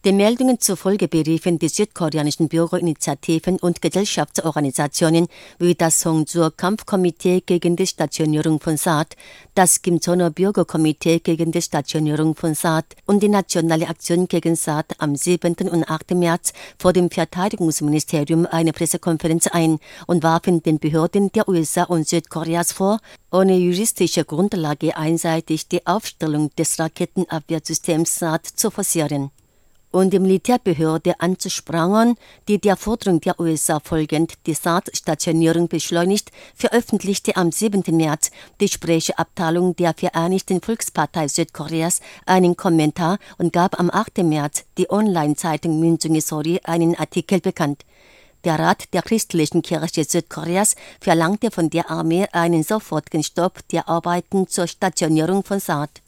Den Meldungen zufolge beriefen die südkoreanischen Bürgerinitiativen und Gesellschaftsorganisationen wie das Songjur-Kampfkomitee gegen die Stationierung von Saad, das Kim-Cheon-ho Bürgerkomitee gegen die Stationierung von Saad und die Nationale Aktion gegen Saad am 7. und 8. März vor dem Verteidigungsministerium eine Pressekonferenz ein und warfen den Behörden der USA und Südkoreas vor, ohne juristische Grundlage einseitig die Aufstellung des Raketenabwehrsystems Saad zu forcieren und die Militärbehörde anzuprangern, die der Forderung der USA folgend die Saad-Stationierung beschleunigt, veröffentlichte am 7. März die Sprecherabteilung der Vereinigten Volkspartei Südkoreas einen Kommentar und gab am 8. März die Online-Zeitung Minjung Sori einen Artikel bekannt. Der Rat der christlichen Kirche Südkoreas verlangte von der Armee einen sofortigen Stopp der Arbeiten zur Stationierung von Saad.